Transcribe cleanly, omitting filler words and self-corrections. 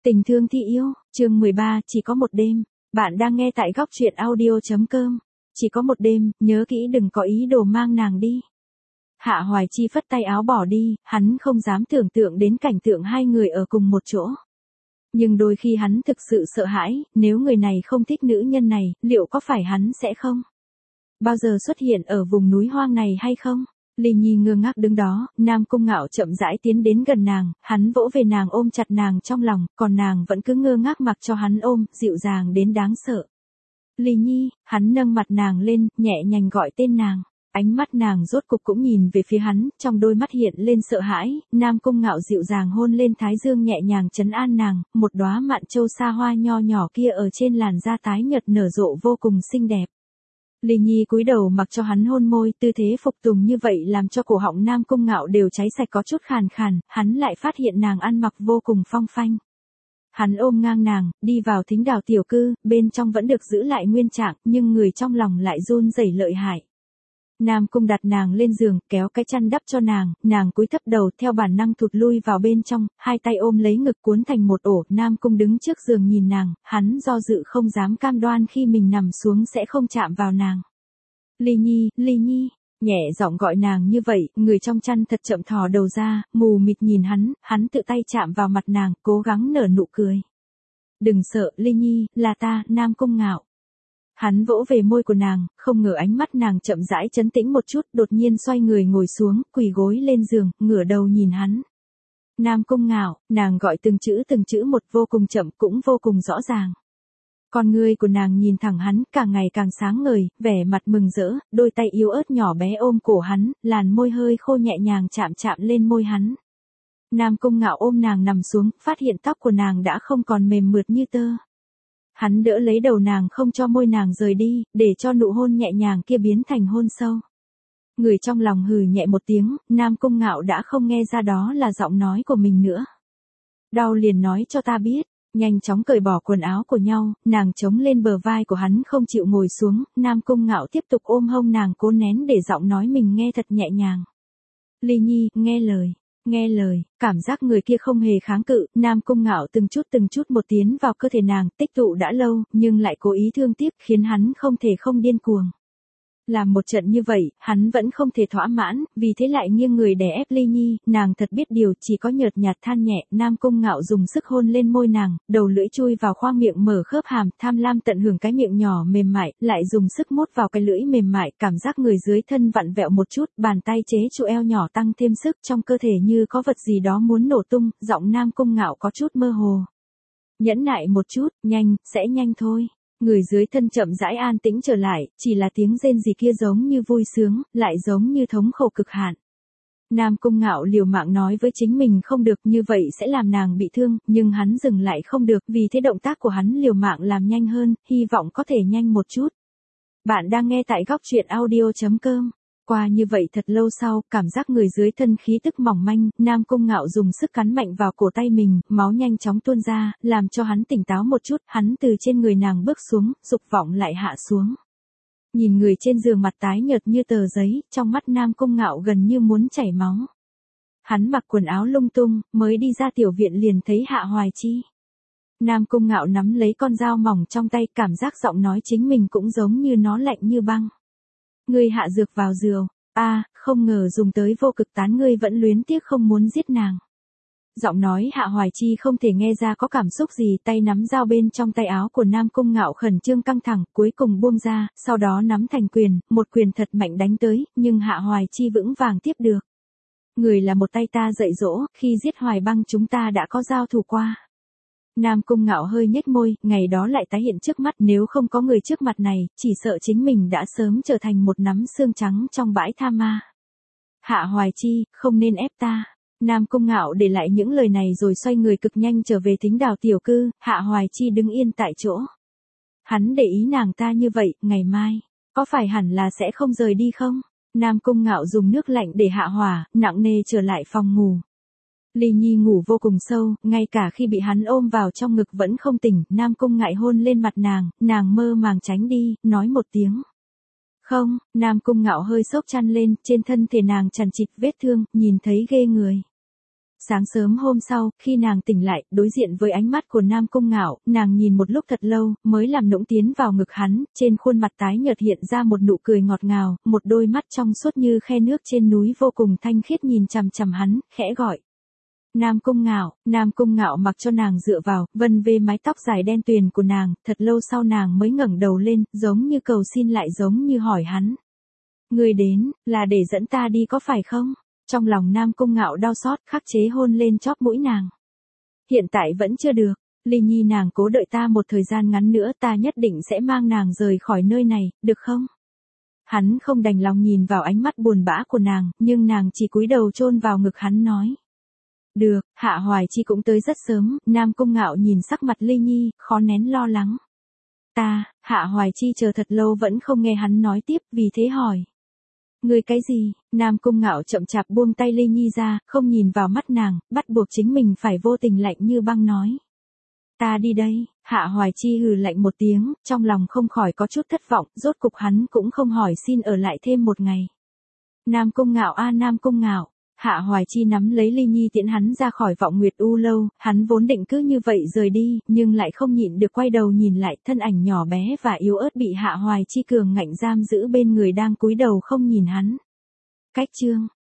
Tình thương thi yêu, chương 13, chỉ có một đêm. Bạn đang nghe tại góc truyện audio.com. Chỉ có một đêm, nhớ kỹ đừng có ý đồ mang nàng đi. Hạ Hoài Chi phất tay áo bỏ đi, hắn không dám tưởng tượng đến cảnh tượng hai người ở cùng một chỗ. Nhưng đôi khi hắn thực sự sợ hãi, nếu người này không thích nữ nhân này, liệu có phải hắn sẽ không bao giờ xuất hiện ở vùng núi hoang này hay không? Ly Nhi ngơ ngác đứng đó, Nam Cung Ngạo chậm rãi tiến đến gần nàng, hắn vỗ về nàng ôm chặt nàng trong lòng, còn nàng vẫn cứ ngơ ngác mặc cho hắn ôm, dịu dàng đến đáng sợ. Ly Nhi, hắn nâng mặt nàng lên, nhẹ nhàng gọi tên nàng. Ánh mắt nàng rốt cục cũng nhìn về phía hắn, trong đôi mắt hiện lên sợ hãi, Nam Cung Ngạo dịu dàng hôn lên thái dương nhẹ nhàng trấn an nàng, một đóa mạn châu sa hoa nho nhỏ kia ở trên làn da tái nhợt nở rộ vô cùng xinh đẹp. Ly Nhi cúi đầu mặc cho hắn hôn môi, tư thế phục tùng như vậy làm cho cổ họng Nam Cung Ngạo đều cháy sạch có chút khàn khàn, hắn lại phát hiện nàng ăn mặc vô cùng phong phanh. Hắn ôm ngang nàng, đi vào thính đào tiểu cư, bên trong vẫn được giữ lại nguyên trạng, nhưng người trong lòng lại run rẩy lợi hại. Nam Cung đặt nàng lên giường, kéo cái chăn đắp cho nàng cúi thấp đầu theo bản năng thụt lui vào bên trong, hai tay ôm lấy ngực cuốn thành một ổ, Nam Cung đứng trước giường nhìn nàng, hắn do dự không dám cam đoan khi mình nằm xuống sẽ không chạm vào nàng. Ly Nhi, nhẹ giọng gọi nàng như vậy, người trong chăn thật chậm thò đầu ra, mù mịt nhìn hắn tự tay chạm vào mặt nàng, cố gắng nở nụ cười. Đừng sợ, Ly Nhi, là ta, Nam Cung Ngạo. Hắn vỗ về môi của nàng, không ngờ ánh mắt nàng chậm rãi trấn tĩnh một chút, đột nhiên xoay người ngồi xuống, quỳ gối lên giường, ngửa đầu nhìn hắn. Nam Cung Ngạo, nàng gọi từng chữ một vô cùng chậm cũng vô cùng rõ ràng. Con ngươi của nàng nhìn thẳng hắn, càng ngày càng sáng ngời, vẻ mặt mừng rỡ, đôi tay yếu ớt nhỏ bé ôm cổ hắn, làn môi hơi khô nhẹ nhàng chạm lên môi hắn. Nam Cung Ngạo ôm nàng nằm xuống, phát hiện tóc của nàng đã không còn mềm mượt như tơ. Hắn đỡ lấy đầu nàng không cho môi nàng rời đi, để cho nụ hôn nhẹ nhàng kia biến thành hôn sâu. Người trong lòng hừ nhẹ một tiếng, Nam Cung Ngạo đã không nghe ra đó là giọng nói của mình nữa. Đau liền nói cho ta biết, nhanh chóng cởi bỏ quần áo của nhau, nàng chống lên bờ vai của hắn không chịu ngồi xuống, Nam Cung Ngạo tiếp tục ôm hông nàng cố nén để giọng nói mình nghe thật nhẹ nhàng. Ly Nhi, nghe lời, cảm giác người kia không hề kháng cự, Nam Cung Ngạo từng chút một tiến vào cơ thể nàng, tích tụ đã lâu, nhưng lại cố ý thương tiếc, khiến hắn không thể không điên cuồng. Làm một trận như vậy, hắn vẫn không thể thỏa mãn, vì thế lại nghiêng người đè ép Ly Nhi, nàng thật biết điều, chỉ có nhợt nhạt than nhẹ, Nam Cung Ngạo dùng sức hôn lên môi nàng, đầu lưỡi chui vào khoang miệng mở khớp hàm, tham lam tận hưởng cái miệng nhỏ mềm mại, lại dùng sức mút vào cái lưỡi mềm mại, cảm giác người dưới thân vặn vẹo một chút, bàn tay chế trụ eo nhỏ tăng thêm sức, trong cơ thể như có vật gì đó muốn nổ tung, giọng Nam Cung Ngạo có chút mơ hồ. Nhẫn nại một chút, sẽ nhanh thôi. Người dưới thân chậm rãi an tĩnh trở lại, chỉ là tiếng rên rỉ kia giống như vui sướng, lại giống như thống khổ cực hạn. Nam Cung Ngạo liều mạng nói với chính mình không được, như vậy sẽ làm nàng bị thương, nhưng hắn dừng lại không được, vì thế động tác của hắn liều mạng làm nhanh hơn, hy vọng có thể nhanh một chút. Bạn đang nghe tại góc truyện audio.com. Qua như vậy thật lâu sau, cảm giác người dưới thân khí tức mỏng manh, Nam Cung Ngạo dùng sức cắn mạnh vào cổ tay mình, máu nhanh chóng tuôn ra, làm cho hắn tỉnh táo một chút, hắn từ trên người nàng bước xuống, dục vọng lại hạ xuống. Nhìn người trên giường mặt tái nhợt như tờ giấy, trong mắt Nam Cung Ngạo gần như muốn chảy máu. Hắn mặc quần áo lung tung, mới đi ra tiểu viện liền thấy Hạ Hoài Chi. Nam Cung Ngạo nắm lấy con dao mỏng trong tay, cảm giác giọng nói chính mình cũng giống như nó lạnh như băng. Ngươi hạ dược vào rượu, không ngờ dùng tới vô cực tán ngươi vẫn luyến tiếc không muốn giết nàng. Giọng nói Hạ Hoài Chi không thể nghe ra có cảm xúc gì, tay nắm dao bên trong tay áo của Nam Cung Ngạo khẩn trương căng thẳng, cuối cùng buông ra, sau đó nắm thành quyền, một quyền thật mạnh đánh tới, nhưng Hạ Hoài Chi vững vàng tiếp được. Người là một tay ta dạy dỗ, khi giết Hoài Băng chúng ta đã có giao thủ qua. Nam Cung Ngạo hơi nhếch môi, ngày đó lại tái hiện trước mắt, nếu không có người trước mặt này, chỉ sợ chính mình đã sớm trở thành một nắm xương trắng trong bãi tha ma. Hạ Hoài Chi, không nên ép ta. Nam Cung Ngạo để lại những lời này rồi xoay người cực nhanh trở về thính đào tiểu cư, Hạ Hoài Chi đứng yên tại chỗ. Hắn để ý nàng ta như vậy, ngày mai, có phải hẳn là sẽ không rời đi không? Nam Cung Ngạo dùng nước lạnh để hạ hỏa, nặng nề trở lại phòng ngủ. Ly Nhi ngủ vô cùng sâu, ngay cả khi bị hắn ôm vào trong ngực vẫn không tỉnh, Nam Cung ngại hôn lên mặt nàng mơ màng tránh đi, nói một tiếng. Không, Nam Cung Ngạo hơi xốc chăn lên, trên thân thể nàng chằng chịt vết thương, nhìn thấy ghê người. Sáng sớm hôm sau, khi nàng tỉnh lại, đối diện với ánh mắt của Nam Cung Ngạo, nàng nhìn một lúc thật lâu, mới làm nũng tiến vào ngực hắn, trên khuôn mặt tái nhợt hiện ra một nụ cười ngọt ngào, một đôi mắt trong suốt như khe nước trên núi vô cùng thanh khiết nhìn chằm chằm hắn, khẽ gọi. Nam Cung Ngạo mặc cho nàng dựa vào, vân vê mái tóc dài đen tuyền của nàng, thật lâu sau nàng mới ngẩng đầu lên, giống như cầu xin lại giống như hỏi hắn. Người đến, là để dẫn ta đi có phải không? Trong lòng Nam Cung Ngạo đau xót, khắc chế hôn lên chóp mũi nàng. Hiện tại vẫn chưa được, Ly Nhi nàng cố đợi ta một thời gian ngắn nữa, ta nhất định sẽ mang nàng rời khỏi nơi này, được không? Hắn không đành lòng nhìn vào ánh mắt buồn bã của nàng, nhưng nàng chỉ cúi đầu chôn vào ngực hắn nói. Được, Hạ Hoài Chi cũng tới rất sớm, Nam Cung Ngạo nhìn sắc mặt Ly Nhi, khó nén lo lắng. Hạ Hoài Chi chờ thật lâu vẫn không nghe hắn nói tiếp, vì thế hỏi. Người cái gì? Nam Cung Ngạo chậm chạp buông tay Ly Nhi ra, không nhìn vào mắt nàng, bắt buộc chính mình phải vô tình lạnh như băng nói. Ta đi đây, Hạ Hoài Chi hừ lạnh một tiếng, trong lòng không khỏi có chút thất vọng, rốt cục hắn cũng không hỏi xin ở lại thêm một ngày. Nam Cung Ngạo Nam Cung Ngạo, Hạ Hoài Chi nắm lấy Ly Nhi tiễn hắn ra khỏi Vọng Nguyệt U lâu, hắn vốn định cứ như vậy rời đi, nhưng lại không nhịn được quay đầu nhìn lại, thân ảnh nhỏ bé và yếu ớt bị Hạ Hoài Chi cường ngạnh giam giữ bên người đang cúi đầu không nhìn hắn. Cách chương